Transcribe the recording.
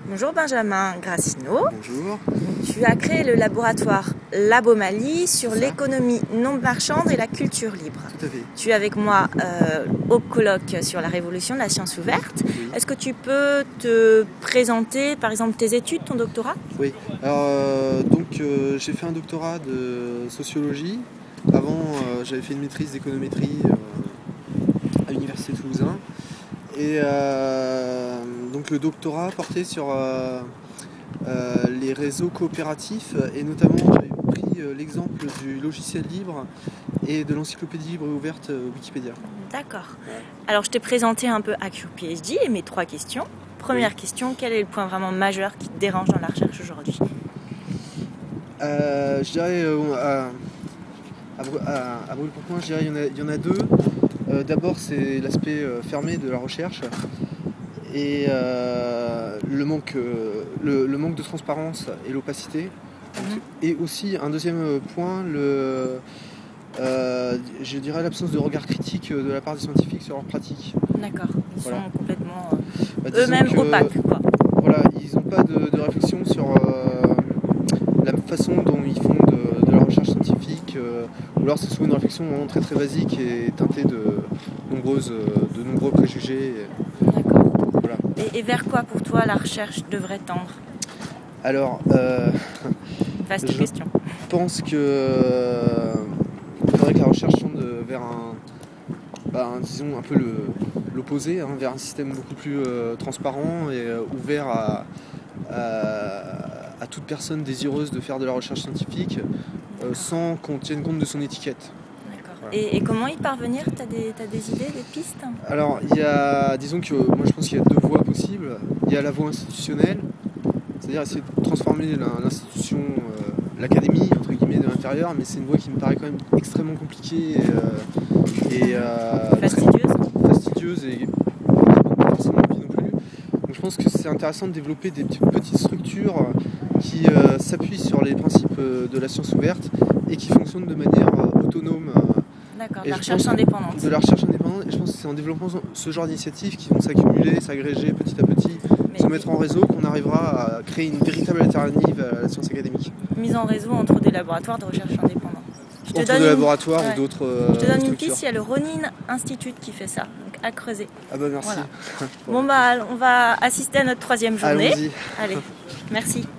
Bonjour Benjamin Grassino. Bonjour. Tu as créé le laboratoire Labomali sur l'économie non marchande et la culture libre. Tout à fait. Tu es avec moi au colloque sur la révolution de la science ouverte. Oui. Est-ce que tu peux te présenter par exemple tes études, ton doctorat ? Oui. Alors j'ai fait un doctorat de sociologie. Avant j'avais fait une maîtrise d'économétrie à l'université de Toulousain. Et donc le doctorat portait sur les réseaux coopératifs et notamment j'avais pris l'exemple du logiciel libre et de l'encyclopédie libre et ouverte Wikipédia. D'accord. Alors je t'ai présenté un peu Hack Your PhD et mes 3 questions. Première question, quel est le point vraiment majeur qui te dérange dans la recherche aujourd'hui ? Je dirais à brûle pour point, je dirais il y en a 2. D'abord c'est l'aspect fermé de la recherche et le manque de transparence et l'opacité. Et aussi un deuxième point, je dirais l'absence de regard critique de la part des scientifiques sur leurs pratiques. D'accord, ils sont complètement eux-mêmes opaques, quoi. Voilà, ils n'ont pas de réflexion sur la façon dont ils font de la recherche scientifique, ou alors c'est souvent une réflexion vraiment très très basique et teintée de nombreux préjugés. D'accord. Voilà. Et vers quoi pour toi la recherche devrait tendre ? Alors, vaste question. Je pense que faudrait que la recherche tende vers disons un peu l'opposé, vers un système beaucoup plus transparent et ouvert à toute personne désireuse de faire de la recherche scientifique sans qu'on tienne compte de son étiquette. D'accord. Voilà. Et comment y parvenir ? T'as des idées, des pistes ? Alors, disons que moi je pense qu'il y a 2 voies possibles. Il y a la voie institutionnelle, c'est-à-dire essayer de transformer l'institution, l'académie entre guillemets de l'intérieur, mais c'est une voie qui me paraît quand même extrêmement compliquée et fastidieuse et pas forcément envie non plus. Donc je pense que c'est intéressant de développer des petites structures qui s'appuient sur les principes de la science ouverte et qui fonctionnent de manière autonome. D'accord, de la recherche indépendante. De la recherche indépendante, et je pense que c'est en développant ce genre d'initiatives qui vont s'accumuler, s'agréger petit à petit, se mettre en réseau, qu'on arrivera à créer une véritable alternative à la science académique. Mise en réseau entre des laboratoires de recherche indépendants. Entre des laboratoires ou d'autres Je te donne structures. une piste, il y a le Ronin Institute qui fait ça, donc à creuser. Ah bah merci. Voilà. Bon on va assister à notre 3e journée. Allons-y. Allez, merci.